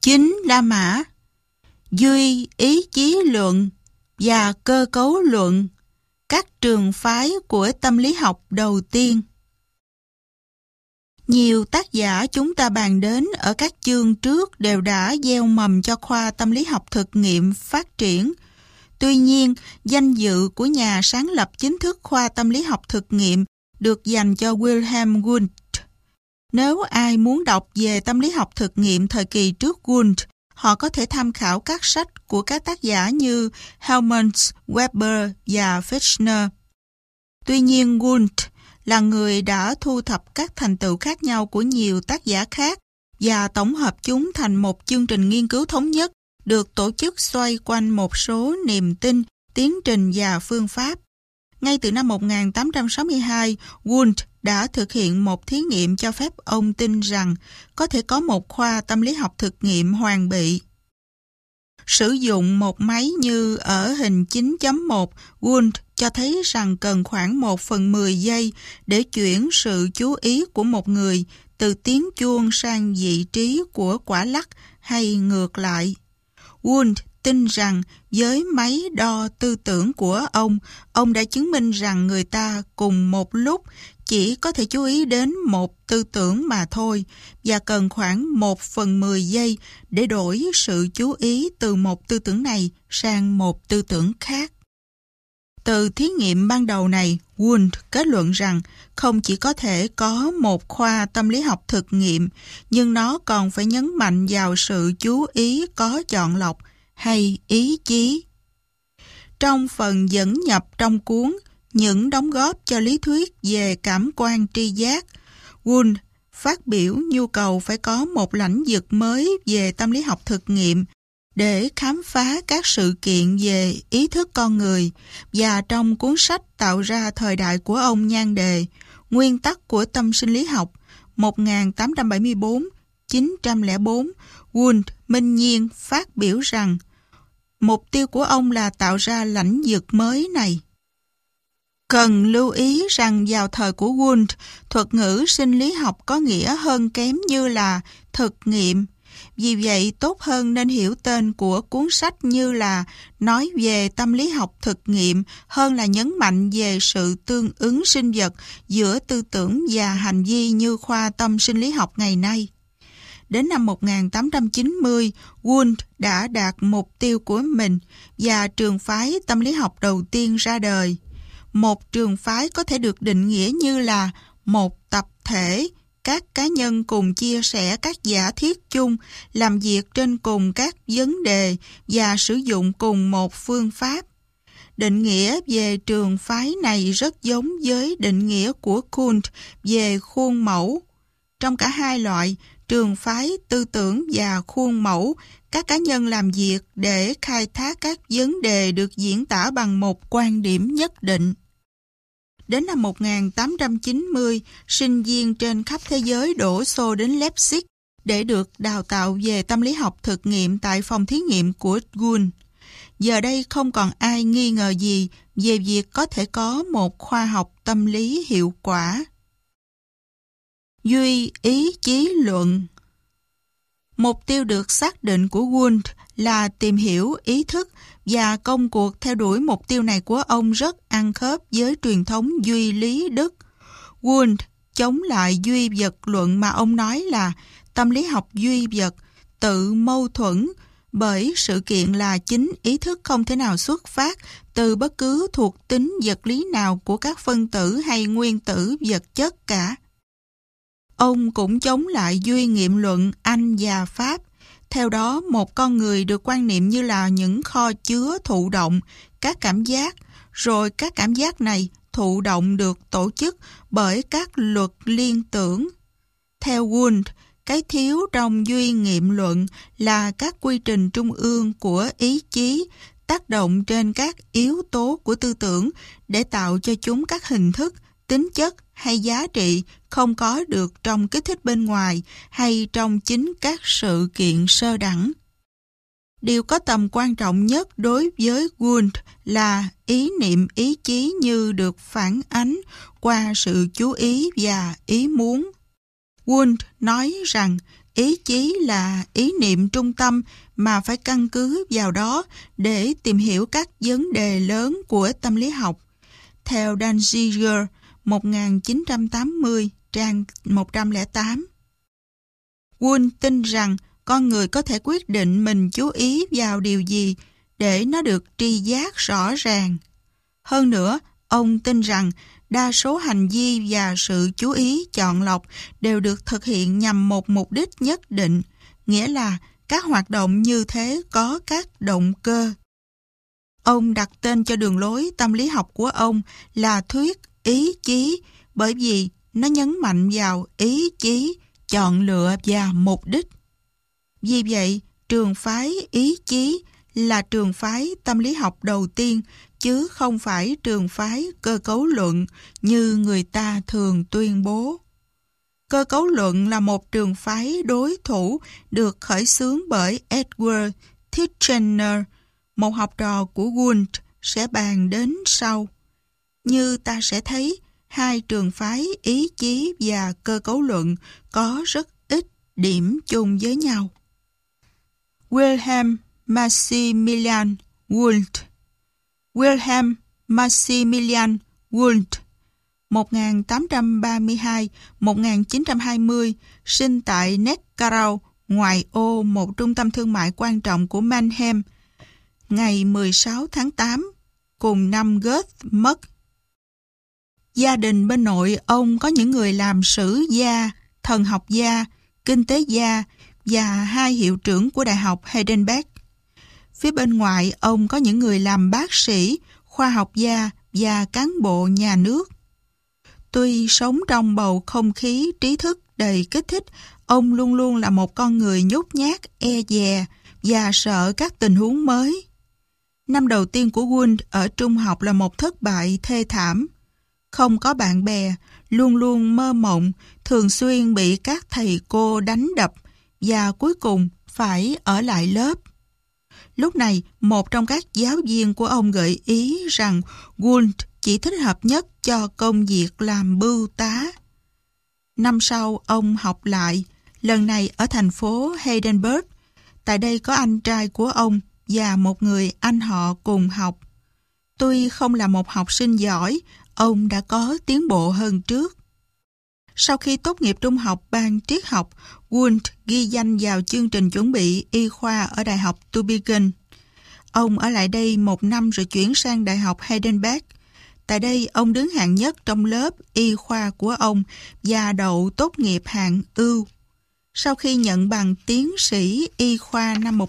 Chính La Mã, duy ý chí luận và cơ cấu luận, các trường phái của tâm lý học đầu tiên. Nhiều tác giả chúng ta bàn đến ở các chương trước đều đã gieo mầm cho khoa tâm lý học thực nghiệm phát triển. Tuy nhiên, danh dự của nhà sáng lập chính thức khoa tâm lý học thực nghiệm được dành cho Wilhelm Wundt. Nếu ai muốn đọc về tâm lý học thực nghiệm thời kỳ trước Wundt, họ có thể tham khảo các sách của các tác giả như Helmholtz, Weber và Fechner. Tuy nhiên, Wundt là người đã thu thập các thành tựu khác nhau của nhiều tác giả khác và tổng hợp chúng thành một chương trình nghiên cứu thống nhất được tổ chức xoay quanh một số niềm tin, tiến trình và phương pháp. Ngay từ năm 1862, Wundt đã thực hiện một thí nghiệm cho phép ông tin rằng có thể có một khoa tâm lý học thực nghiệm hoàn bị. Sử dụng một máy như ở hình 9.1, Wundt cho thấy rằng cần khoảng 1/10 giây để chuyển sự chú ý của một người từ tiếng chuông sang vị trí của quả lắc hay ngược lại. Wundt tin rằng với máy đo tư tưởng của ông đã chứng minh rằng người ta cùng một lúc chỉ có thể chú ý đến một tư tưởng mà thôi và cần khoảng 1/10 giây để đổi sự chú ý từ một tư tưởng này sang một tư tưởng khác. Từ thí nghiệm ban đầu này, Wundt kết luận rằng không chỉ có thể có một khoa tâm lý học thực nghiệm, nhưng nó còn phải nhấn mạnh vào sự chú ý có chọn lọc hay ý chí. Trong phần dẫn nhập trong cuốn Những đóng góp cho lý thuyết về cảm quan tri giác, Wundt phát biểu nhu cầu phải có một lãnh vực mới về tâm lý học thực nghiệm để khám phá các sự kiện về ý thức con người, và trong cuốn sách tạo ra thời đại của ông nhan đề Nguyên tắc của tâm sinh lý học 1874-904, Wundt minh nhiên phát biểu rằng mục tiêu của ông là tạo ra lãnh vực mới này. Cần lưu ý rằng vào thời của Wundt, thuật ngữ sinh lý học có nghĩa hơn kém như là thực nghiệm. Vì vậy, tốt hơn nên hiểu tên của cuốn sách như là nói về tâm lý học thực nghiệm hơn là nhấn mạnh về sự tương ứng sinh vật giữa tư tưởng và hành vi như khoa tâm sinh lý học ngày nay. Đến năm 1890, Wundt đã đạt mục tiêu của mình và trường phái tâm lý học đầu tiên ra đời. Một trường phái có thể được định nghĩa như là một tập thể, các cá nhân cùng chia sẻ các giả thiết chung, làm việc trên cùng các vấn đề và sử dụng cùng một phương pháp. Định nghĩa về trường phái này rất giống với định nghĩa của Kuhn về khuôn mẫu. Trong cả hai loại, trường phái tư tưởng và khuôn mẫu, các cá nhân làm việc để khai thác các vấn đề được diễn tả bằng một quan điểm nhất định. Đến năm 1890, sinh viên trên khắp thế giới đổ xô đến Leipzig để được đào tạo về tâm lý học thực nghiệm tại phòng thí nghiệm của Wundt. Giờ đây không còn ai nghi ngờ gì về việc có thể có một khoa học tâm lý hiệu quả. Duy ý chí luận. Mục tiêu được xác định của Wundt là tìm hiểu ý thức, và công cuộc theo đuổi mục tiêu này của ông rất ăn khớp với truyền thống duy lý Đức. Wundt chống lại duy vật luận mà ông nói là tâm lý học duy vật, tự mâu thuẫn, bởi sự kiện là chính ý thức không thể nào xuất phát từ bất cứ thuộc tính vật lý nào của các phân tử hay nguyên tử vật chất cả. Ông cũng chống lại duy nghiệm luận Anh và Pháp. Theo đó, một con người được quan niệm như là những kho chứa thụ động, các cảm giác, rồi các cảm giác này thụ động được tổ chức bởi các luật liên tưởng. Theo Wundt, cái thiếu trong duy nghiệm luận là các quy trình trung ương của ý chí tác động trên các yếu tố của tư tưởng để tạo cho chúng các hình thức, tính chất hay giá trị không có được trong kích thích bên ngoài hay trong chính các sự kiện sơ đẳng. Điều có tầm quan trọng nhất đối với Wundt là ý niệm ý chí như được phản ánh qua sự chú ý và ý muốn. Wundt nói rằng ý chí là ý niệm trung tâm mà phải căn cứ vào đó để tìm hiểu các vấn đề lớn của tâm lý học. Theo Danziger, 1980, trang 108. Wundt tin rằng con người có thể quyết định mình chú ý vào điều gì để nó được tri giác rõ ràng. Hơn nữa, ông tin rằng đa số hành vi và sự chú ý chọn lọc đều được thực hiện nhằm một mục đích nhất định, nghĩa là các hoạt động như thế có các động cơ. Ông đặt tên cho đường lối tâm lý học của ông là thuyết ý chí, bởi vì nó nhấn mạnh vào ý chí, chọn lựa và mục đích. Vì vậy, trường phái ý chí là trường phái tâm lý học đầu tiên, chứ không phải trường phái cơ cấu luận như người ta thường tuyên bố. Cơ cấu luận là một trường phái đối thủ được khởi xướng bởi Edward Titchener, một học trò của Wundt sẽ bàn đến sau. Như ta sẽ thấy, hai trường phái ý chí và cơ cấu luận có rất ít điểm chung với nhau. Wilhelm Maximilian Wundt. Wilhelm Maximilian Wundt 1832-1920, sinh tại Neckarau, ngoại ô một trung tâm thương mại quan trọng của Mannheim, ngày 16 tháng 8, cùng năm Goethe mất. Gia đình bên nội ông có những người làm sử gia, thần học gia, kinh tế gia và hai hiệu trưởng của Đại học Heidelberg. Phía bên ngoài ông có những người làm bác sĩ, khoa học gia và cán bộ nhà nước. Tuy sống trong bầu không khí trí thức đầy kích thích, ông luôn luôn là một con người nhút nhát, e dè và sợ các tình huống mới. Năm đầu tiên của Wundt ở trung học là một thất bại thê thảm. Không có bạn bè, luôn luôn mơ mộng, thường xuyên bị các thầy cô đánh đập và cuối cùng phải ở lại lớp. Lúc này, một trong các giáo viên của ông gợi ý rằng Wundt chỉ thích hợp nhất cho công việc làm bưu tá. Năm sau, ông học lại, lần này ở thành phố Heidelberg. Tại đây có anh trai của ông và một người anh họ cùng học. Tuy không là một học sinh giỏi, ông đã có tiến bộ hơn trước. Sau khi tốt nghiệp trung học ban triết học, Wundt ghi danh vào chương trình chuẩn bị y khoa ở Đại học Tübingen. Ông ở lại đây 1 năm rồi chuyển sang Đại học Heidelberg. Tại đây, ông đứng hạng nhất trong lớp y khoa của ông và đậu tốt nghiệp hạng ưu. Sau khi nhận bằng tiến sĩ y khoa năm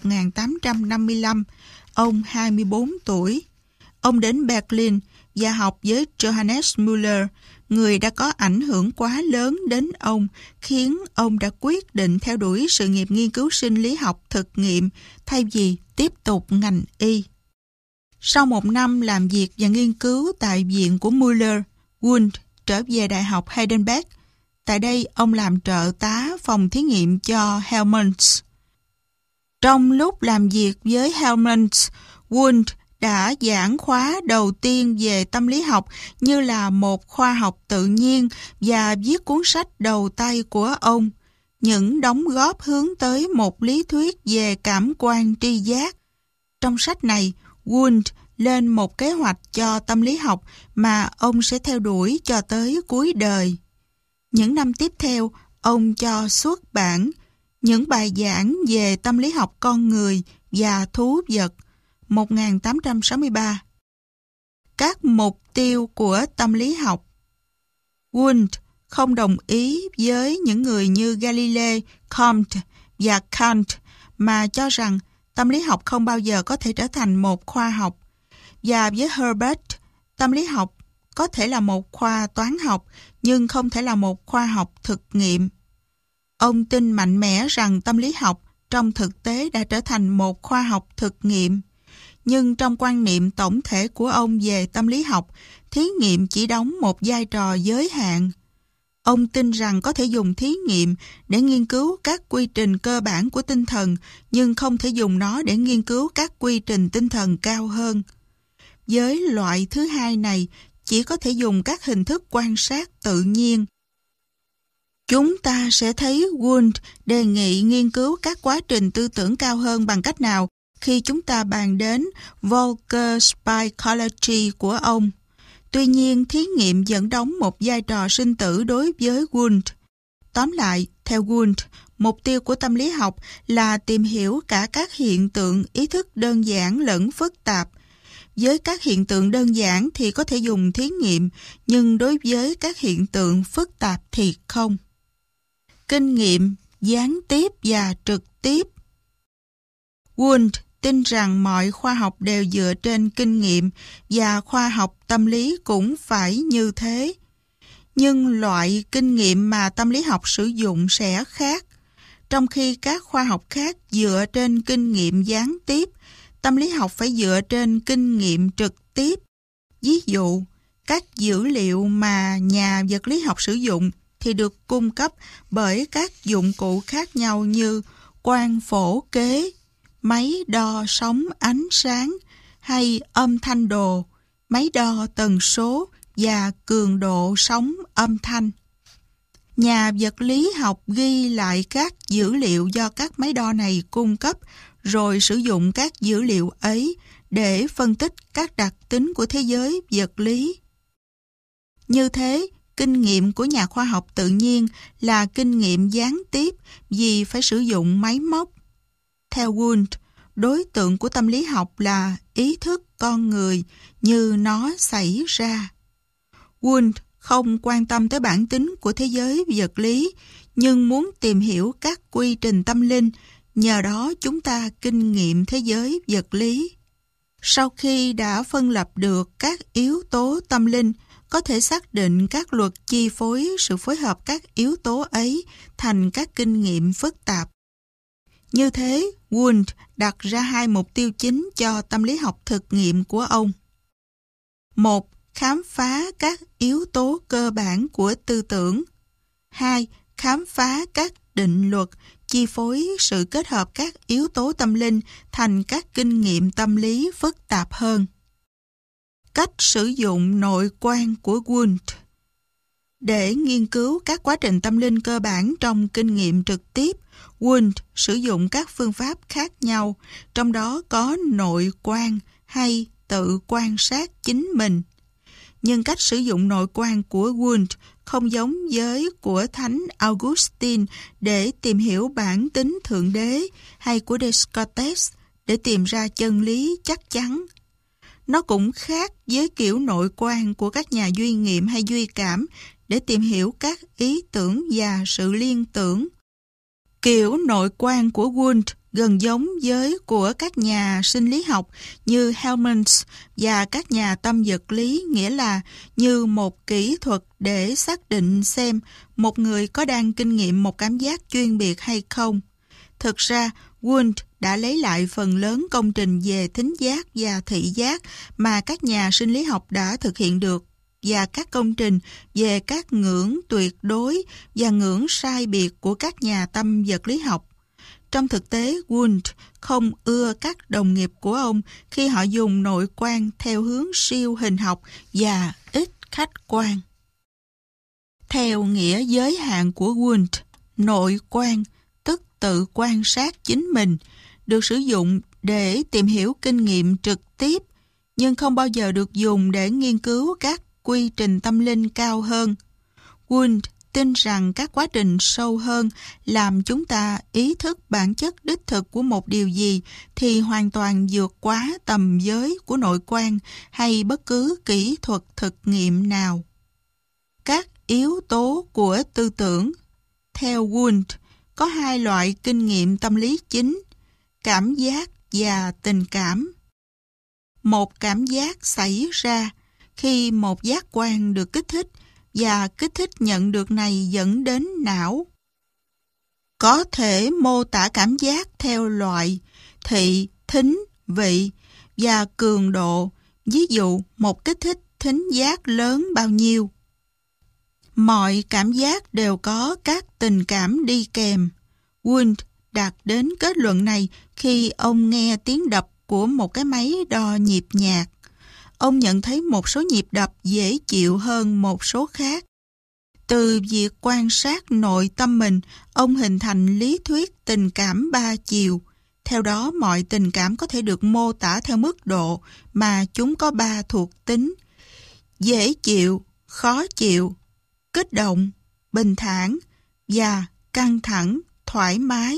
1855, ông 24 tuổi. Ông đến Berlin và học với Johannes Müller, người đã có ảnh hưởng quá lớn đến ông, khiến ông đã quyết định theo đuổi sự nghiệp nghiên cứu sinh lý học thực nghiệm thay vì tiếp tục ngành y. Sau 1 năm làm việc và nghiên cứu tại viện của Müller, Wundt trở về Đại học Heidelberg. Tại đây, ông làm trợ tá phòng thí nghiệm cho Helmholtz. Trong lúc làm việc với Helmholtz, Wundt đã giảng khóa đầu tiên về tâm lý học như là một khoa học tự nhiên và viết cuốn sách đầu tay của ông, những đóng góp hướng tới một lý thuyết về cảm quan tri giác. Trong sách này, Wundt lên một kế hoạch cho tâm lý học mà ông sẽ theo đuổi cho tới cuối đời. Những năm tiếp theo, ông cho xuất bản những bài giảng về tâm lý học con người và thú vật 1863. Các mục tiêu của tâm lý học. Wundt không đồng ý với những người như Galilei, Comte và Kant mà cho rằng tâm lý học không bao giờ có thể trở thành một khoa học. Và với Herbert, tâm lý học có thể là một khoa toán học nhưng không thể là một khoa học thực nghiệm. Ông tin mạnh mẽ rằng tâm lý học trong thực tế đã trở thành một khoa học thực nghiệm. Nhưng trong quan niệm tổng thể của ông về tâm lý học, thí nghiệm chỉ đóng một vai trò giới hạn. Ông tin rằng có thể dùng thí nghiệm để nghiên cứu các quy trình cơ bản của tinh thần, nhưng không thể dùng nó để nghiên cứu các quy trình tinh thần cao hơn. Với loại thứ hai này, chỉ có thể dùng các hình thức quan sát tự nhiên. chúng ta sẽ thấy Wundt đề nghị nghiên cứu các quá trình tư tưởng cao hơn bằng cách nào khi chúng ta bàn đến Volcker Psychology của ông. Tuy nhiên, thí nghiệm vẫn đóng một vai trò sinh tử đối với Wundt. Tóm lại, theo Wundt, mục tiêu của tâm lý học là tìm hiểu cả các hiện tượng ý thức đơn giản lẫn phức tạp. Với các hiện tượng đơn giản thì có thể dùng thí nghiệm, nhưng đối với các hiện tượng phức tạp thì không. Kinh nghiệm, gián tiếp và trực tiếp. Wundt tin rằng mọi khoa học đều dựa trên kinh nghiệm và khoa học tâm lý cũng phải như thế. Nhưng loại kinh nghiệm mà tâm lý học sử dụng sẽ khác. Trong khi các khoa học khác dựa trên kinh nghiệm gián tiếp, tâm lý học phải dựa trên kinh nghiệm trực tiếp. Ví dụ, các dữ liệu mà nhà vật lý học sử dụng thì được cung cấp bởi các dụng cụ khác nhau như quang phổ kế, máy đo sóng ánh sáng hay âm thanh đồ, máy đo tần số và cường độ sóng âm thanh. Nhà vật lý học ghi lại các dữ liệu do các máy đo này cung cấp, rồi sử dụng các dữ liệu ấy để phân tích các đặc tính của thế giới vật lý. Như thế, kinh nghiệm của nhà khoa học tự nhiên là kinh nghiệm gián tiếp vì phải sử dụng máy móc. Theo Wundt, đối tượng của tâm lý học là ý thức con người như nó xảy ra. Wundt không quan tâm tới bản tính của thế giới vật lý, nhưng muốn tìm hiểu các quy trình tâm linh, nhờ đó chúng ta kinh nghiệm thế giới vật lý. Sau khi đã phân lập được các yếu tố tâm linh, có thể xác định các luật chi phối sự phối hợp các yếu tố ấy thành các kinh nghiệm phức tạp. Như thế, Wundt đặt ra hai mục tiêu chính cho tâm lý học thực nghiệm của ông. 1. Khám phá các yếu tố cơ bản của tư tưởng. 2. Khám phá các định luật chi phối sự kết hợp các yếu tố tâm linh thành các kinh nghiệm tâm lý phức tạp hơn. Cách sử dụng nội quan của Wundt. Để nghiên cứu các quá trình tâm linh cơ bản trong kinh nghiệm trực tiếp, Wundt sử dụng các phương pháp khác nhau, trong đó có nội quan hay tự quan sát chính mình. Nhưng cách sử dụng nội quan của Wundt không giống với của Thánh Augustine để tìm hiểu bản tính Thượng Đế hay của Descartes để tìm ra chân lý chắc chắn. Nó cũng khác với kiểu nội quan của các nhà duy nghiệm hay duy cảm để tìm hiểu các ý tưởng và sự liên tưởng. Kiểu nội quan của Wundt gần giống với của các nhà sinh lý học như Helmholtz và các nhà tâm vật lý, nghĩa là như một kỹ thuật để xác định xem một người có đang kinh nghiệm một cảm giác chuyên biệt hay không. Thực ra, Wundt đã lấy lại phần lớn công trình về thính giác và thị giác mà các nhà sinh lý học đã thực hiện được, và các công trình về các ngưỡng tuyệt đối và ngưỡng sai biệt của các nhà tâm vật lý học. Trong thực tế, Wundt không ưa các đồng nghiệp của ông khi họ dùng nội quan theo hướng siêu hình học và ít khách quan. Theo nghĩa giới hạn của Wundt, nội quan, tức tự quan sát chính mình, được sử dụng để tìm hiểu kinh nghiệm trực tiếp, nhưng không bao giờ được dùng để nghiên cứu các quy trình tâm linh cao hơn. Wundt tin rằng các quá trình sâu hơn làm chúng ta ý thức bản chất đích thực của một điều gì thì hoàn toàn vượt quá tầm giới của nội quan hay bất cứ kỹ thuật thực nghiệm nào. Các yếu tố của tư tưởng. Theo Wundt, có hai loại kinh nghiệm tâm lý chính, cảm giác và tình cảm. Một cảm giác xảy ra khi một giác quan được kích thích và kích thích nhận được này dẫn đến não. Có thể mô tả cảm giác theo loại thị, thính, vị và cường độ, ví dụ một kích thích thính giác lớn bao nhiêu. Mọi cảm giác đều có các tình cảm đi kèm. Wundt đạt đến kết luận này khi ông nghe tiếng đập của một cái máy đo nhịp nhạc. Ông nhận thấy một số nhịp đập dễ chịu hơn một số khác. Từ việc quan sát nội tâm mình, ông hình thành lý thuyết tình cảm ba chiều. Theo đó, mọi tình cảm có thể được mô tả theo mức độ mà chúng có ba thuộc tính: dễ chịu, khó chịu, kích động, bình thản và căng thẳng, thoải mái.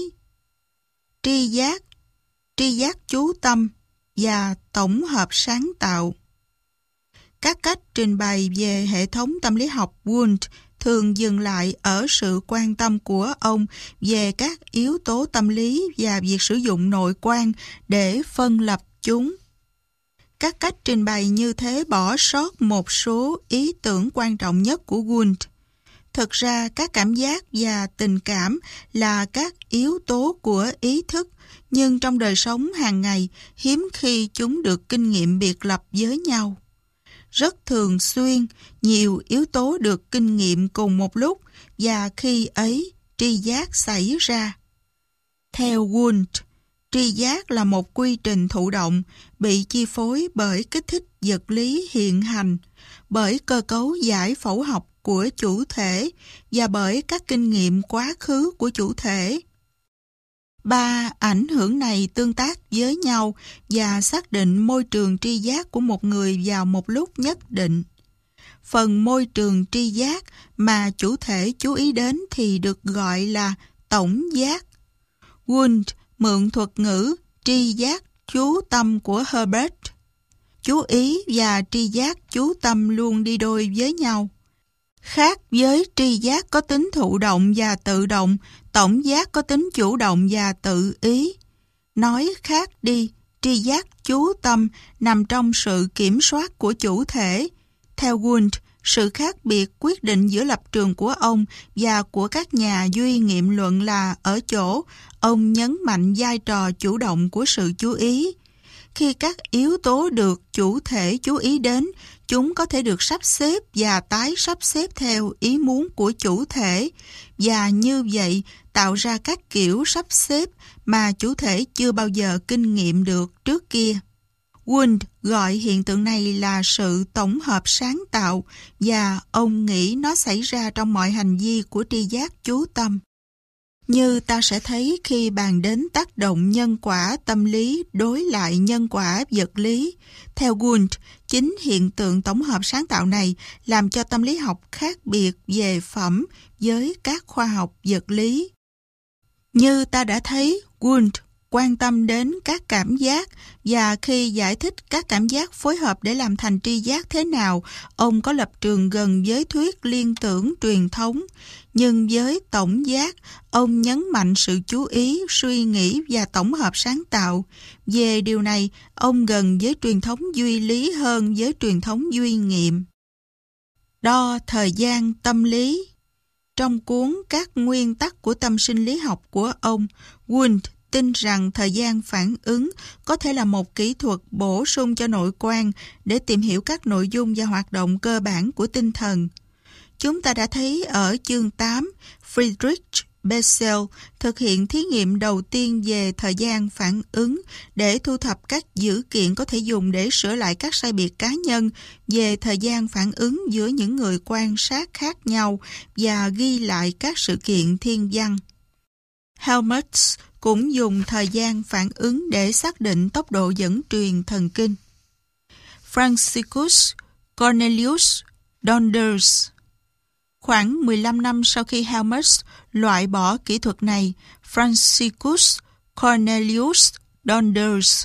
Tri giác chú tâm và tổng hợp sáng tạo. Các cách trình bày về hệ thống tâm lý học Wundt thường dừng lại ở sự quan tâm của ông về các yếu tố tâm lý và việc sử dụng nội quan để phân lập chúng. Các cách trình bày như thế bỏ sót một số ý tưởng quan trọng nhất của Wundt. Thực ra, các cảm giác và tình cảm là các yếu tố của ý thức, nhưng trong đời sống hàng ngày, hiếm khi chúng được kinh nghiệm biệt lập với nhau. Rất thường xuyên, nhiều yếu tố được kinh nghiệm cùng một lúc và khi ấy tri giác xảy ra. Theo Wundt, tri giác là một quy trình thụ động bị chi phối bởi kích thích vật lý hiện hành, bởi cơ cấu giải phẫu học của chủ thể và bởi các kinh nghiệm quá khứ của chủ thể. Ba ảnh hưởng này tương tác với nhau và xác định môi trường tri giác của một người vào một lúc nhất định. Phần môi trường tri giác mà chủ thể chú ý đến thì được gọi là tổng giác. Wundt mượn thuật ngữ tri giác chú tâm của Herbert. Chú ý và tri giác chú tâm luôn đi đôi với nhau. Khác với tri giác có tính thụ động và tự động, tổng giác có tính chủ động và tự ý. Nói khác đi, tri giác chú tâm nằm trong sự kiểm soát của chủ thể. Theo Wundt, sự khác biệt quyết định giữa lập trường của ông và của các nhà duy nghiệm luận là ở chỗ ông nhấn mạnh vai trò chủ động của sự chú ý. Khi các yếu tố được chủ thể chú ý đến, chúng có thể được sắp xếp và tái sắp xếp theo ý muốn của chủ thể, và như vậy tạo ra các kiểu sắp xếp mà chủ thể chưa bao giờ kinh nghiệm được trước kia. Wundt gọi hiện tượng này là sự tổng hợp sáng tạo và ông nghĩ nó xảy ra trong mọi hành vi của tri giác chú tâm. Như ta sẽ thấy khi bàn đến tác động nhân quả tâm lý đối lại nhân quả vật lý. Theo Wundt, chính hiện tượng tổng hợp sáng tạo này làm cho tâm lý học khác biệt về phẩm với các khoa học vật lý. Như ta đã thấy, Wundt quan tâm đến các cảm giác và khi giải thích các cảm giác phối hợp để làm thành tri giác thế nào, ông có lập trường gần với thuyết liên tưởng truyền thống. Nhưng với tổng giác, ông nhấn mạnh sự chú ý, suy nghĩ và tổng hợp sáng tạo. Về điều này, ông gần với truyền thống duy lý hơn với truyền thống duy nghiệm. Đo thời gian tâm lý. Trong cuốn Các nguyên tắc của tâm sinh lý học của ông, Wundt tin rằng thời gian phản ứng có thể là một kỹ thuật bổ sung cho nội quan để tìm hiểu các nội dung và hoạt động cơ bản của tinh thần. Chúng ta đã thấy ở chương 8, Friedrich Bessel thực hiện thí nghiệm đầu tiên về thời gian phản ứng để thu thập các dữ kiện có thể dùng để sửa lại các sai biệt cá nhân về thời gian phản ứng giữa những người quan sát khác nhau và ghi lại các sự kiện thiên văn. Helmholtz cũng dùng thời gian phản ứng để xác định tốc độ dẫn truyền thần kinh. Franciscus Cornelius Donders. Khoảng 15 năm sau khi Helmholtz loại bỏ kỹ thuật này, Franciscus Cornelius Donders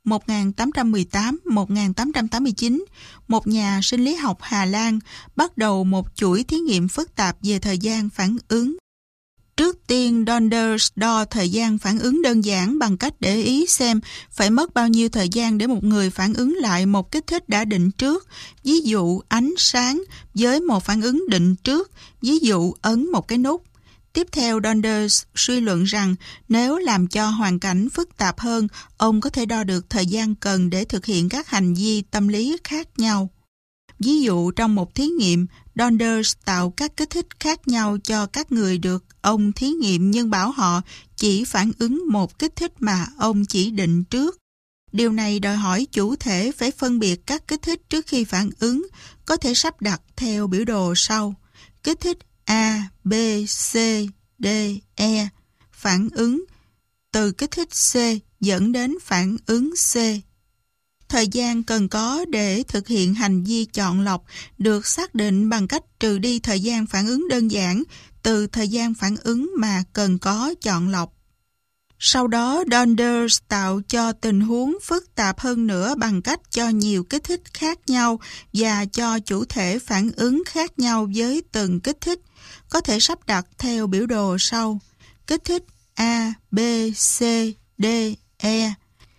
1818-1889, một nhà sinh lý học Hà Lan, bắt đầu một chuỗi thí nghiệm phức tạp về thời gian phản ứng. Trước tiên, Donders đo thời gian phản ứng đơn giản bằng cách để ý xem phải mất bao nhiêu thời gian để một người phản ứng lại một kích thích đã định trước, ví dụ ánh sáng với một phản ứng định trước, ví dụ ấn một cái nút. Tiếp theo, Donders suy luận rằng nếu làm cho hoàn cảnh phức tạp hơn, ông có thể đo được thời gian cần để thực hiện các hành vi tâm lý khác nhau. Ví dụ trong một thí nghiệm, Donders tạo các kích thích khác nhau cho các người được ông thí nghiệm nhưng bảo họ chỉ phản ứng một kích thích mà ông chỉ định trước. Điều này đòi hỏi chủ thể phải phân biệt các kích thích trước khi phản ứng, có thể sắp đặt theo biểu đồ sau. Kích thích A, B, C, D, E, phản ứng từ kích thích C dẫn đến phản ứng C. Thời gian cần có để thực hiện hành vi chọn lọc được xác định bằng cách trừ đi thời gian phản ứng đơn giản từ thời gian phản ứng mà cần có chọn lọc. Sau đó, Donders tạo cho tình huống phức tạp hơn nữa bằng cách cho nhiều kích thích khác nhau và cho chủ thể phản ứng khác nhau với từng kích thích, có thể sắp đặt theo biểu đồ sau. Kích thích A, B, C, D, E.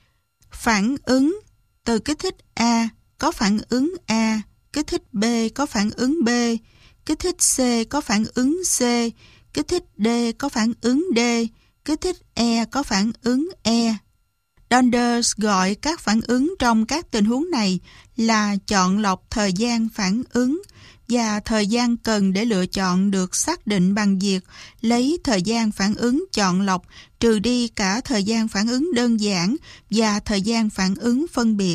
Phản ứng từ kích thích A có phản ứng A, kích thích B có phản ứng B, kích thích C có phản ứng C, kích thích D có phản ứng D, kích thích E có phản ứng E. Donders gọi các phản ứng trong các tình huống này là chọn lọc thời gian phản ứng, và thời gian cần để lựa chọn được xác định bằng việc lấy thời gian phản ứng chọn lọc trừ đi cả thời gian phản ứng đơn giản và thời gian phản ứng phân biệt.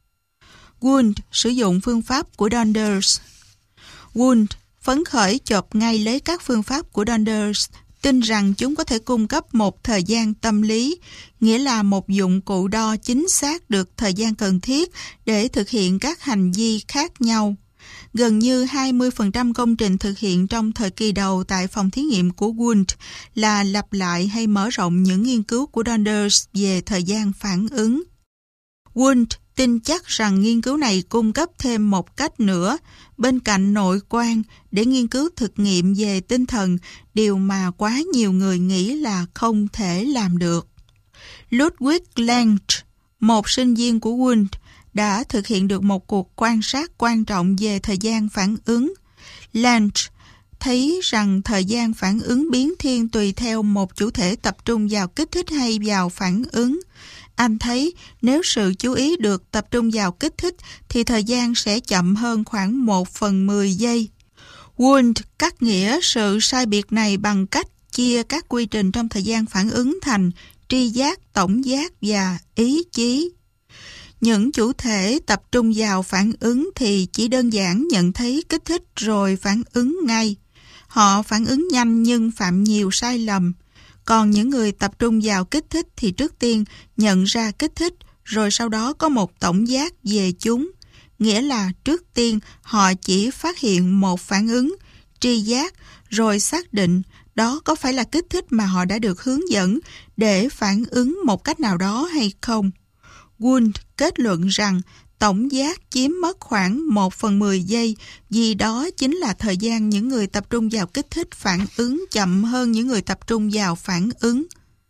Wundt sử dụng phương pháp của Donders. Wundt phấn khởi chộp ngay lấy các phương pháp của Donders, tin rằng chúng có thể cung cấp một thời gian tâm lý, nghĩa là một dụng cụ đo chính xác được thời gian cần thiết để thực hiện các hành vi khác nhau. Gần như 20% công trình thực hiện trong thời kỳ đầu tại phòng thí nghiệm của Wundt là lặp lại hay mở rộng những nghiên cứu của Donders về thời gian phản ứng. Wundt tin chắc rằng nghiên cứu này cung cấp thêm một cách nữa, bên cạnh nội quan, để nghiên cứu thực nghiệm về tinh thần, điều mà quá nhiều người nghĩ là không thể làm được. Ludwig Lenz, một sinh viên của Wundt, đã thực hiện được một cuộc quan sát quan trọng về thời gian phản ứng. Lenz thấy rằng thời gian phản ứng biến thiên tùy theo một chủ thể tập trung vào kích thích hay vào phản ứng. Anh thấy nếu sự chú ý được tập trung vào kích thích thì thời gian sẽ chậm hơn khoảng 1/10 giây. Wundt cắt nghĩa sự sai biệt này bằng cách chia các quy trình trong thời gian phản ứng thành tri giác, tổng giác và ý chí. Những chủ thể tập trung vào phản ứng thì chỉ đơn giản nhận thấy kích thích rồi phản ứng ngay. Họ phản ứng nhanh nhưng phạm nhiều sai lầm. Còn những người tập trung vào kích thích thì trước tiên nhận ra kích thích, rồi sau đó có một tổng giác về chúng. Nghĩa là trước tiên họ chỉ phát hiện một phản ứng, tri giác, rồi xác định đó có phải là kích thích mà họ đã được hướng dẫn để phản ứng một cách nào đó hay không. Wundt kết luận rằng tổng giác chiếm mất khoảng 1/10 giây, vì đó chính là thời gian những người tập trung vào kích thích phản ứng chậm hơn những người tập trung vào phản ứng.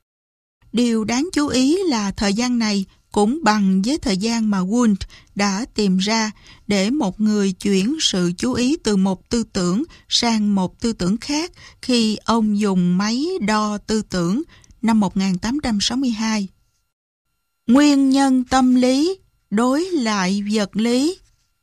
Điều đáng chú ý là thời gian này cũng bằng với thời gian mà Wundt đã tìm ra để một người chuyển sự chú ý từ một tư tưởng sang một tư tưởng khác khi ông dùng máy đo tư tưởng năm 1862. Nguyên nhân tâm lý đối lại vật lý.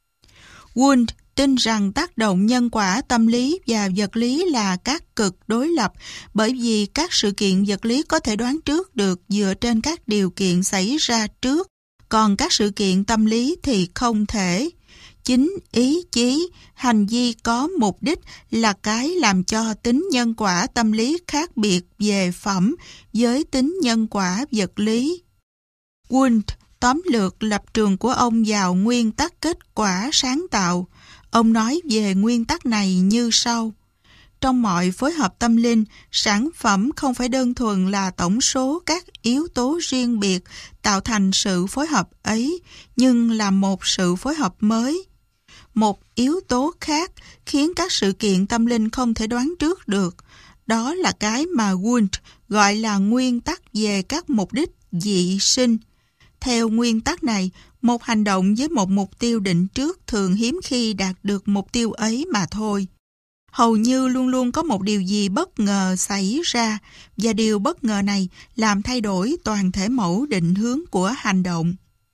Wundt tin rằng tác động nhân quả tâm lý và vật lý là các cực đối lập, bởi vì các sự kiện vật lý có thể đoán trước được dựa trên các điều kiện xảy ra trước, còn các sự kiện tâm lý thì không thể. Chính ý chí, hành vi có mục đích là cái làm cho tính nhân quả tâm lý khác biệt về phẩm với tính nhân quả vật lý. Wundt tóm lược lập trường của ông vào nguyên tắc kết quả sáng tạo. Ông nói về nguyên tắc này như sau. Trong mọi phối hợp tâm linh, sản phẩm không phải đơn thuần là tổng số các yếu tố riêng biệt tạo thành sự phối hợp ấy, nhưng là một sự phối hợp mới. Một yếu tố khác khiến các sự kiện tâm linh không thể đoán trước được. Đó là cái mà Wundt gọi là nguyên tắc về các mục đích dị sinh. Theo nguyên tắc này, một hành động với một mục tiêu định trước thường hiếm khi đạt được mục tiêu ấy mà thôi. Hầu như luôn luôn có một điều gì bất ngờ xảy ra, và điều bất ngờ này làm thay đổi toàn thể mẫu định hướng của hành động.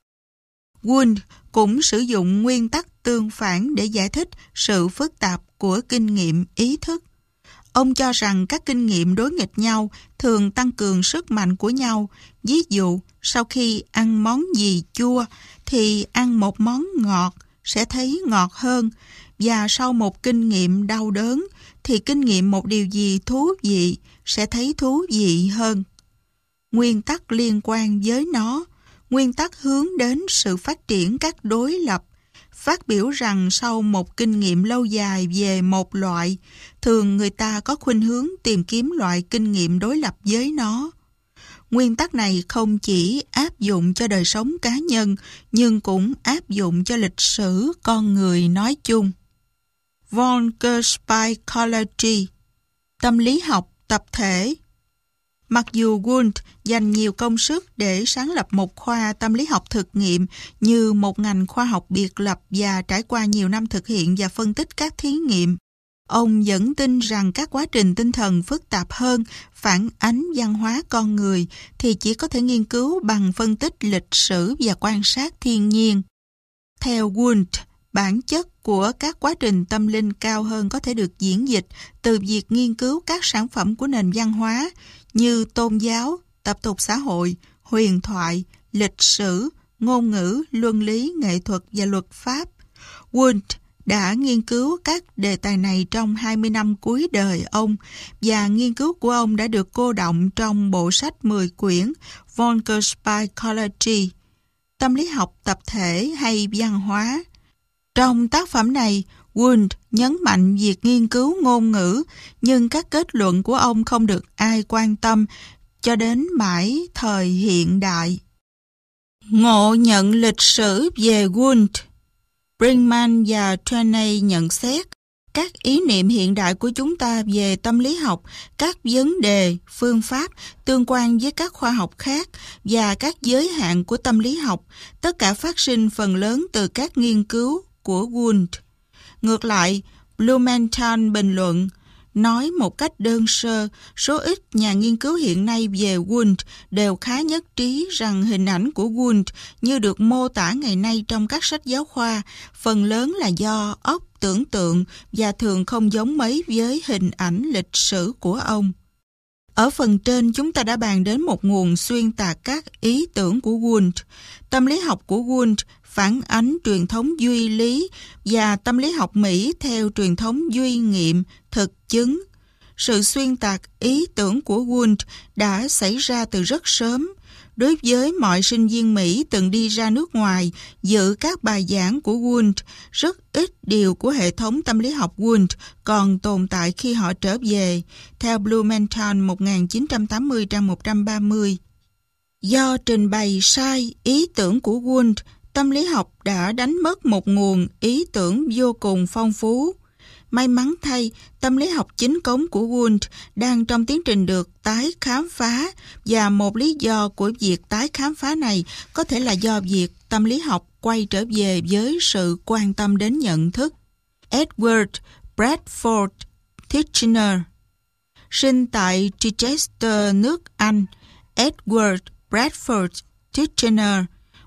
Wundt cũng sử dụng nguyên tắc tương phản để giải thích sự phức tạp của kinh nghiệm ý thức. Ông cho rằng các kinh nghiệm đối nghịch nhau thường tăng cường sức mạnh của nhau. Ví dụ, sau khi ăn món gì chua thì ăn một món ngọt sẽ thấy ngọt hơn, và sau một kinh nghiệm đau đớn thì kinh nghiệm một điều gì thú vị sẽ thấy thú vị hơn. Nguyên tắc liên quan với nó, nguyên tắc hướng đến sự phát triển các đối lập, phát biểu rằng sau một kinh nghiệm lâu dài về một loại, thường người ta có khuynh hướng tìm kiếm loại kinh nghiệm đối lập với nó. Nguyên tắc này không chỉ áp dụng cho đời sống cá nhân, nhưng cũng áp dụng cho lịch sử con người nói chung. Volcker Psychology, tâm lý học tập thể. Mặc dù Wundt dành nhiều công sức để sáng lập một khoa tâm lý học thực nghiệm như một ngành khoa học biệt lập và trải qua nhiều năm thực hiện và phân tích các thí nghiệm, ông vẫn tin rằng các quá trình tinh thần phức tạp hơn, phản ánh văn hóa con người thì chỉ có thể nghiên cứu bằng phân tích lịch sử và quan sát thiên nhiên. Theo Wundt, bản chất của các quá trình tâm linh cao hơn có thể được diễn dịch từ việc nghiên cứu các sản phẩm của nền văn hóa như tôn giáo, tập tục xã hội, huyền thoại, lịch sử, ngôn ngữ, luân lý, nghệ thuật và luật pháp. Wundt đã nghiên cứu các đề tài này trong 20 năm cuối đời ông, và nghiên cứu của ông đã được cô đọng trong bộ sách 10 quyển Volcker Psychology, tâm lý học tập thể hay văn hóa. Trong tác phẩm này, Wundt nhấn mạnh việc nghiên cứu ngôn ngữ, nhưng các kết luận của ông không được ai quan tâm cho đến mãi thời hiện đại. Ngộ nhận lịch sử về Wundt. Brinkman và Trainey nhận xét các ý niệm hiện đại của chúng ta về tâm lý học, các vấn đề, phương pháp tương quan với các khoa học khác và các giới hạn của tâm lý học, tất cả phát sinh phần lớn từ các nghiên cứu của Wundt. Ngược lại, Blumenthal bình luận, nói một cách đơn sơ, số ít nhà nghiên cứu hiện nay về Wundt đều khá nhất trí rằng hình ảnh của Wundt như được mô tả ngày nay trong các sách giáo khoa, phần lớn là do óc tưởng tượng và thường không giống mấy với hình ảnh lịch sử của ông. Ở phần trên chúng ta đã bàn đến một nguồn xuyên tạc các ý tưởng của Wundt. Tâm lý học của Wundt phản ánh truyền thống duy lý và tâm lý học Mỹ theo truyền thống duy nghiệm, thực chứng. Sự xuyên tạc ý tưởng của Wundt đã xảy ra từ rất sớm. Đối với mọi sinh viên Mỹ từng đi ra nước ngoài dự các bài giảng của Wundt, rất ít điều của hệ thống tâm lý học Wundt còn tồn tại khi họ trở về, theo Blumenthal 1980 trang 130. Do trình bày sai ý tưởng của Wundt, tâm lý học đã đánh mất một nguồn ý tưởng vô cùng phong phú. May mắn thay, tâm lý học chính cống của Wundt đang trong tiến trình được tái khám phá, và một lý do của việc tái khám phá này có thể là do việc tâm lý học quay trở về với sự quan tâm đến nhận thức. Edward Bradford Titchener, sinh tại Chichester, nước Anh, Edward Bradford Titchener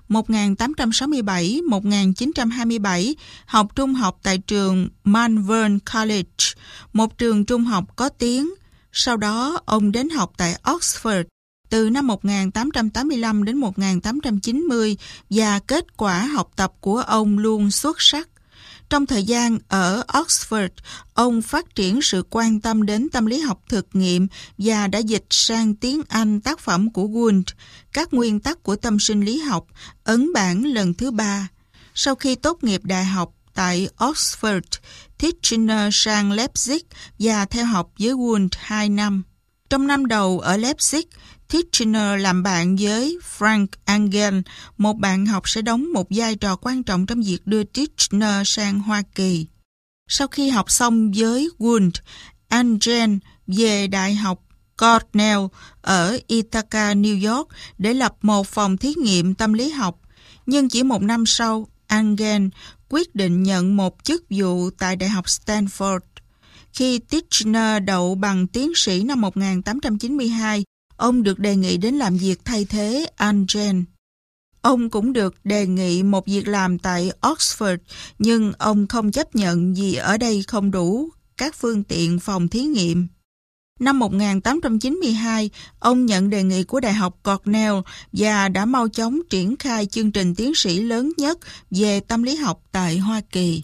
1867-1927, học trung học tại trường Malvern College, một trường trung học có tiếng. Sau đó, ông đến học tại Oxford từ năm 1885 đến 1890 và kết quả học tập của ông luôn xuất sắc. Trong thời gian ở Oxford, ông phát triển sự quan tâm đến tâm lý học thực nghiệm và đã dịch sang tiếng Anh tác phẩm của Wundt, Các nguyên tắc của tâm sinh lý học, ấn bản lần thứ 3. Sau khi tốt nghiệp đại học tại Oxford, Titchener sang Leipzig và theo học với Wundt 2 năm. Trong năm đầu ở Leipzig, Titchener làm bạn với Frank Engel, một bạn học sẽ đóng một vai trò quan trọng trong việc đưa Titchener sang Hoa Kỳ. Sau khi học xong với Wundt, Engel về Đại học Cornell ở Ithaca, New York để lập một phòng thí nghiệm tâm lý học. Nhưng chỉ một năm sau, Engel quyết định nhận một chức vụ tại Đại học Stanford. Khi Titchener đậu bằng tiến sĩ năm 1892, ông được đề nghị đến làm việc thay thế Engel. Ông cũng được đề nghị một việc làm tại Oxford, nhưng ông không chấp nhận vì ở đây không đủ các phương tiện phòng thí nghiệm. Năm 1892, ông nhận đề nghị của Đại học Cornell và đã mau chóng triển khai chương trình tiến sĩ lớn nhất về tâm lý học tại Hoa Kỳ.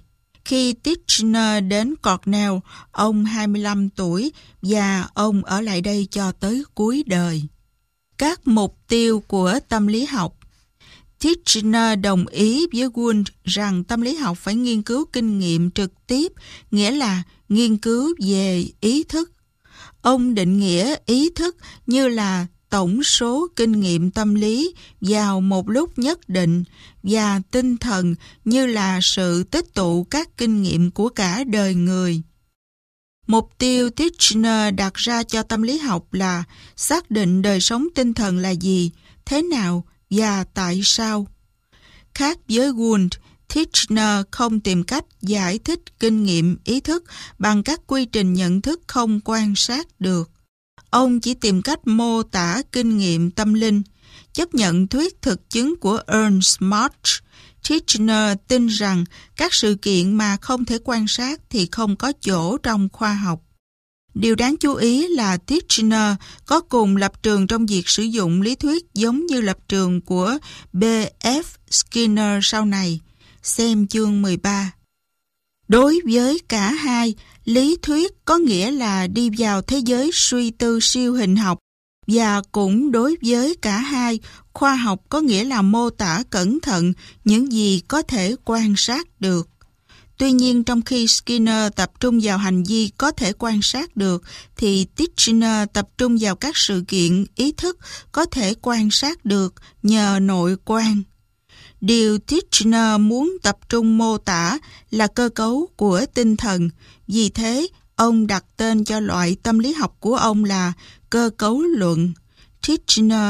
Khi Titchener đến Cornell, ông 25 tuổi và ông ở lại đây cho tới cuối đời. Các mục tiêu của tâm lý học. Titchener đồng ý với Wundt rằng tâm lý học phải nghiên cứu kinh nghiệm trực tiếp, nghĩa là nghiên cứu về ý thức. Ông định nghĩa ý thức như là tổng số kinh nghiệm tâm lý vào một lúc nhất định và tinh thần như là sự tích tụ các kinh nghiệm của cả đời người. Mục tiêu Titchener đặt ra cho tâm lý học là xác định đời sống tinh thần là gì, thế nào và tại sao. Khác với Wundt, Titchener không tìm cách giải thích kinh nghiệm ý thức bằng các quy trình nhận thức không quan sát được. Ông chỉ tìm cách mô tả kinh nghiệm tâm linh. Chấp nhận thuyết thực chứng của Ernst Mach, Titchener tin rằng các sự kiện mà không thể quan sát thì không có chỗ trong khoa học. Điều đáng chú ý là Titchener có cùng lập trường trong việc sử dụng lý thuyết giống như lập trường của B.F. Skinner sau này. Xem chương 13. Đối với cả hai, lý thuyết có nghĩa là đi vào thế giới suy tư siêu hình học, và cũng đối với cả hai, khoa học có nghĩa là mô tả cẩn thận những gì có thể quan sát được. Tuy nhiên, trong khi Skinner tập trung vào hành vi có thể quan sát được, thì Titchener tập trung vào các sự kiện ý thức có thể quan sát được nhờ nội quan. Điều Titchener muốn tập trung mô tả là cơ cấu của tinh thần. Vì thế, ông đặt tên cho loại tâm lý học của ông là cơ cấu luận. Titchener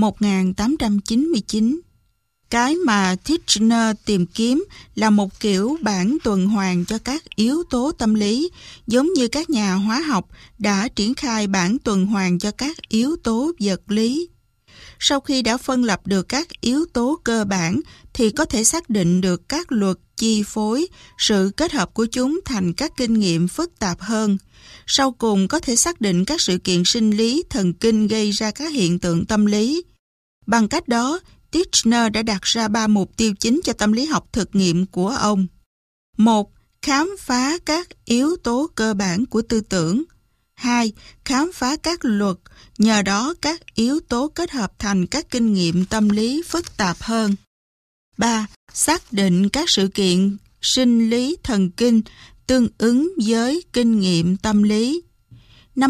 1899. Cái mà Titchener tìm kiếm là một kiểu bảng tuần hoàn cho các yếu tố tâm lý, giống như các nhà hóa học đã triển khai bảng tuần hoàn cho các yếu tố vật lý. Sau khi đã phân lập được các yếu tố cơ bản thì có thể xác định được các luật chi phối, sự kết hợp của chúng thành các kinh nghiệm phức tạp hơn. Sau cùng có thể xác định các sự kiện sinh lý, thần kinh gây ra các hiện tượng tâm lý. Bằng cách đó, Titchener đã đặt ra 3 mục tiêu chính cho tâm lý học thực nghiệm của ông. 1. Khám phá các yếu tố cơ bản của tư tưởng. 2. Khám phá các luật, nhờ đó các yếu tố kết hợp thành các kinh nghiệm tâm lý phức tạp hơn. 3. Xác định các sự kiện sinh lý thần kinh tương ứng với kinh nghiệm tâm lý. Năm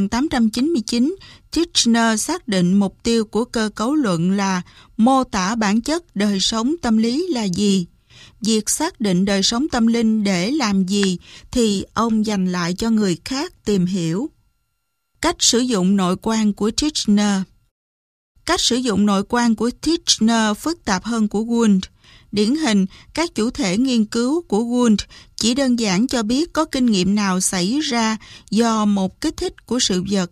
1899, Titchener xác định mục tiêu của cơ cấu luận là mô tả bản chất đời sống tâm lý là gì. Việc xác định đời sống tâm linh để làm gì thì ông dành lại cho người khác tìm hiểu. Cách sử dụng nội quan của Titchener. Cách sử dụng nội quan của Titchener phức tạp hơn của Wundt. Điển hình, các chủ thể nghiên cứu của Wundt chỉ đơn giản cho biết có kinh nghiệm nào xảy ra do một kích thích của sự vật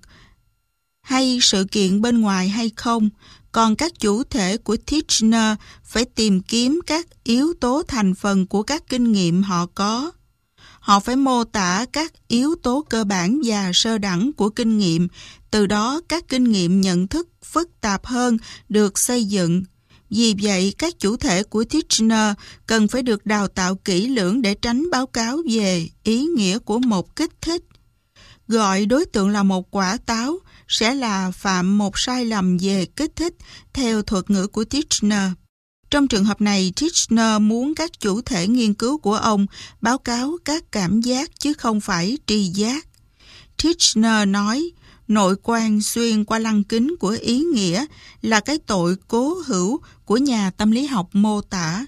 hay sự kiện bên ngoài hay không, còn các chủ thể của Titchener phải tìm kiếm các yếu tố thành phần của các kinh nghiệm họ có. Họ phải mô tả các yếu tố cơ bản và sơ đẳng của kinh nghiệm, từ đó các kinh nghiệm nhận thức phức tạp hơn được xây dựng. Vì vậy, các chủ thể của Titchener cần phải được đào tạo kỹ lưỡng để tránh báo cáo về ý nghĩa của một kích thích. Gọi đối tượng là một quả táo sẽ là phạm một sai lầm về kích thích theo thuật ngữ của Titchener. Trong trường hợp này, Titchener muốn các chủ thể nghiên cứu của ông báo cáo các cảm giác chứ không phải tri giác. Titchener nói, nội quan xuyên qua lăng kính của ý nghĩa là cái tội cố hữu của nhà tâm lý học mô tả.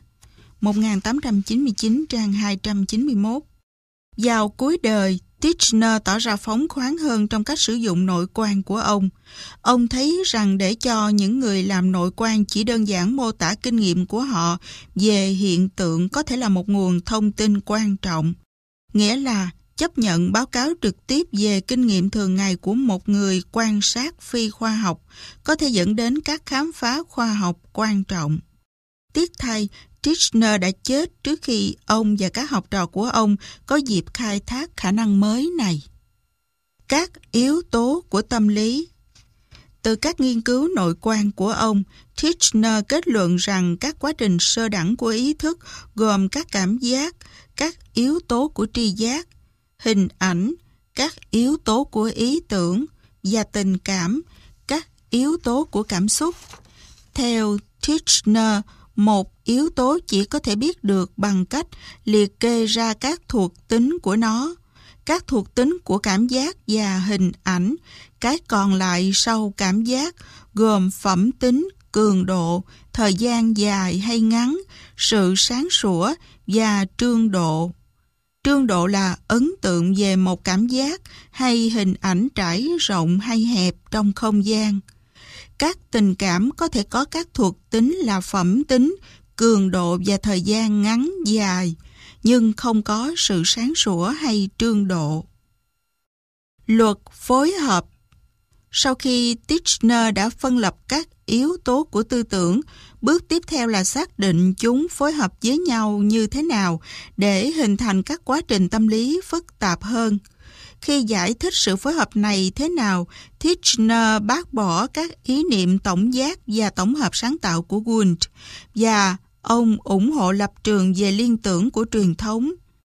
1899 trang 291. Vào cuối đời, Titchener tỏ ra phóng khoáng hơn trong cách sử dụng nội quan của ông. Ông thấy rằng để cho những người làm nội quan chỉ đơn giản mô tả kinh nghiệm của họ về hiện tượng có thể là một nguồn thông tin quan trọng. Nghĩa là chấp nhận báo cáo trực tiếp về kinh nghiệm thường ngày của một người quan sát phi khoa học có thể dẫn đến các khám phá khoa học quan trọng. Tiếc thay, Titchener đã chết trước khi ông và các học trò của ông có dịp khai thác khả năng mới này. Các yếu tố của tâm lý. Từ các nghiên cứu nội quan của ông, Titchener kết luận rằng các quá trình sơ đẳng của ý thức gồm các cảm giác, các yếu tố của tri giác, hình ảnh, các yếu tố của ý tưởng và tình cảm, các yếu tố của cảm xúc. Theo Titchener, một yếu tố chỉ có thể biết được bằng cách liệt kê ra các thuộc tính của nó, các thuộc tính của cảm giác và hình ảnh. Cái còn lại sau cảm giác gồm phẩm tính, cường độ, thời gian dài hay ngắn, sự sáng sủa và trương độ. Trương độ là ấn tượng về một cảm giác hay hình ảnh trải rộng hay hẹp trong không gian. Các tình cảm có thể có các thuộc tính là phẩm tính, cường độ và thời gian ngắn dài, nhưng không có sự sáng sủa hay trương độ. Luật phối hợp. Sau khi Titchener đã phân lập các yếu tố của tư tưởng, bước tiếp theo là xác định chúng phối hợp với nhau như thế nào để hình thành các quá trình tâm lý phức tạp hơn. Khi giải thích sự phối hợp này thế nào, Titchener bác bỏ các ý niệm tổng giác và tổng hợp sáng tạo của Wundt, và ông ủng hộ lập trường về liên tưởng của truyền thống.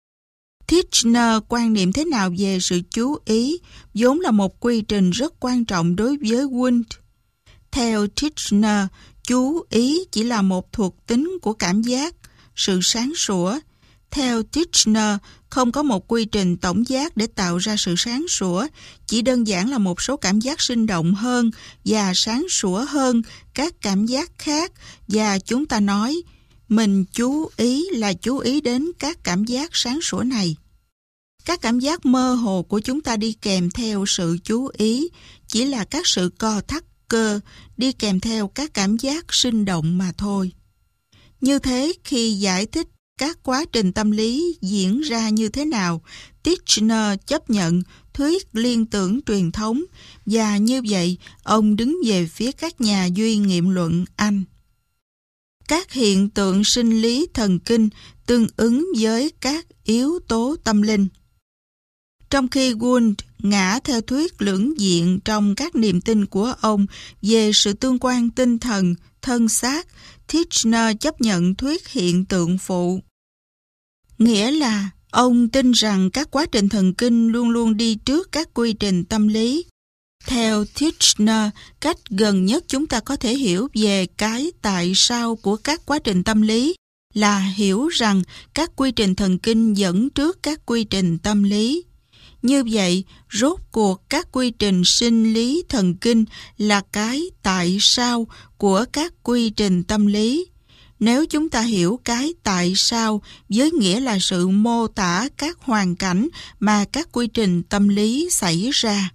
Titchener quan niệm thế nào về sự chú ý, vốn là một quy trình rất quan trọng đối với Wundt. Theo Titchener, chú ý chỉ là một thuộc tính của cảm giác, sự sáng sủa. Theo Titchener, không có một quy trình tổng giác để tạo ra sự sáng sủa, chỉ đơn giản là một số cảm giác sinh động hơn và sáng sủa hơn các cảm giác khác, và chúng ta nói, mình chú ý là chú ý đến các cảm giác sáng sủa này. Các cảm giác mơ hồ của chúng ta đi kèm theo sự chú ý, chỉ là các sự co thắt cơ đi kèm theo các cảm giác sinh động mà thôi. Như thế, khi giải thích các quá trình tâm lý diễn ra như thế nào, Titchener chấp nhận thuyết liên tưởng truyền thống, và như vậy, ông đứng về phía các nhà duy nghiệm luận Anh. Các hiện tượng sinh lý thần kinh tương ứng với các yếu tố tâm linh. Trong khi Wundt ngã theo thuyết lưỡng diện trong các niềm tin của ông về sự tương quan tinh thần, thân xác, Titchener chấp nhận thuyết hiện tượng phụ. Nghĩa là ông tin rằng các quá trình thần kinh luôn luôn đi trước các quy trình tâm lý. Theo Titchener, cách gần nhất chúng ta có thể hiểu về cái tại sao của các quá trình tâm lý là hiểu rằng các quy trình thần kinh dẫn trước các quy trình tâm lý. Như vậy, rốt cuộc các quy trình sinh lý thần kinh là cái tại sao của các quy trình tâm lý. Nếu chúng ta hiểu cái tại sao với nghĩa là sự mô tả các hoàn cảnh mà các quy trình tâm lý xảy ra.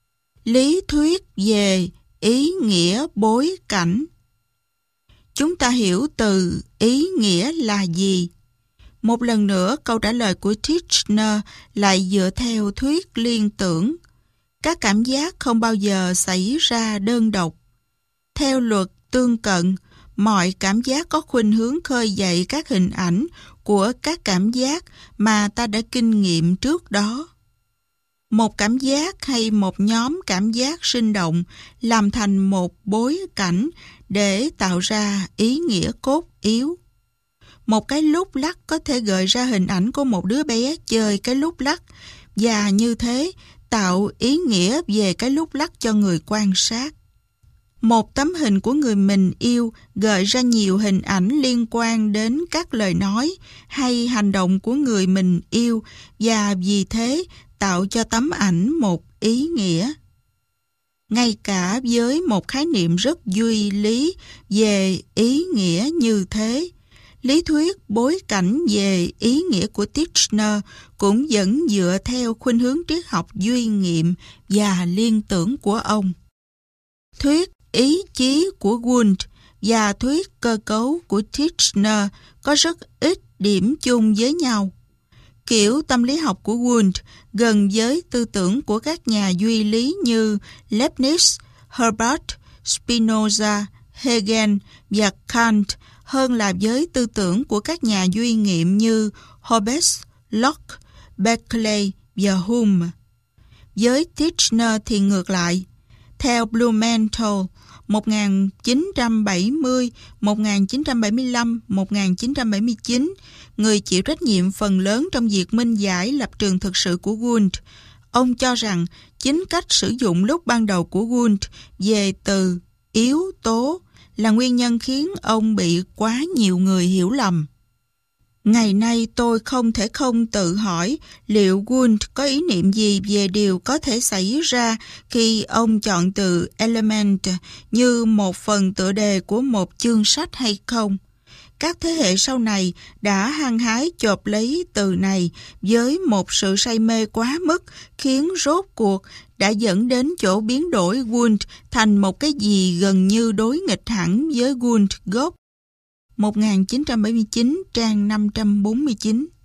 Lý thuyết về ý nghĩa bối cảnh. Chúng ta hiểu từ ý nghĩa là gì? Một lần nữa, câu trả lời của Titchener lại dựa theo thuyết liên tưởng. Các cảm giác không bao giờ xảy ra đơn độc. Theo luật tương cận, mọi cảm giác có khuynh hướng khơi dậy các hình ảnh của các cảm giác mà ta đã kinh nghiệm trước đó. Một cảm giác hay một nhóm cảm giác sinh động làm thành một bối cảnh để tạo ra ý nghĩa cốt yếu. Một cái lúc lắc có thể gợi ra hình ảnh của một đứa bé chơi cái lúc lắc, và như thế tạo ý nghĩa về cái lúc lắc cho người quan sát. Một tấm hình của người mình yêu gợi ra nhiều hình ảnh liên quan đến các lời nói hay hành động của người mình yêu, và vì thế tạo cho tấm ảnh một ý nghĩa. Ngay cả với một khái niệm rất duy lý về ý nghĩa như thế, lý thuyết bối cảnh về ý nghĩa của Titchener cũng vẫn dựa theo khuynh hướng triết học duy nghiệm và liên tưởng của ông. Thuyết ý chí của Wundt và thuyết cơ cấu của Titchener có rất ít điểm chung với nhau. Kiểu tâm lý học của Wundt gần với tư tưởng của các nhà duy lý như Leibniz, Herbart, Spinoza, Hegel và Kant hơn là với tư tưởng của các nhà duy nghiệm như Hobbes, Locke, Berkeley và Hume. Với Titchener thì ngược lại. Theo Blumenthal, 1970, 1975, 1979, người chịu trách nhiệm phần lớn trong việc minh giải lập trường thực sự của Wundt. Ông cho rằng chính cách sử dụng lúc ban đầu của Wundt về từ yếu tố là nguyên nhân khiến ông bị quá nhiều người hiểu lầm. Ngày nay tôi không thể không tự hỏi liệu Wundt có ý niệm gì về điều có thể xảy ra khi ông chọn từ element như một phần tựa đề của một chương sách hay không. Các thế hệ sau này đã hăng hái chộp lấy từ này với một sự say mê quá mức khiến rốt cuộc đã dẫn đến chỗ biến đổi Wundt thành một cái gì gần như đối nghịch hẳn với Wundt gốc. 1979, trang 549.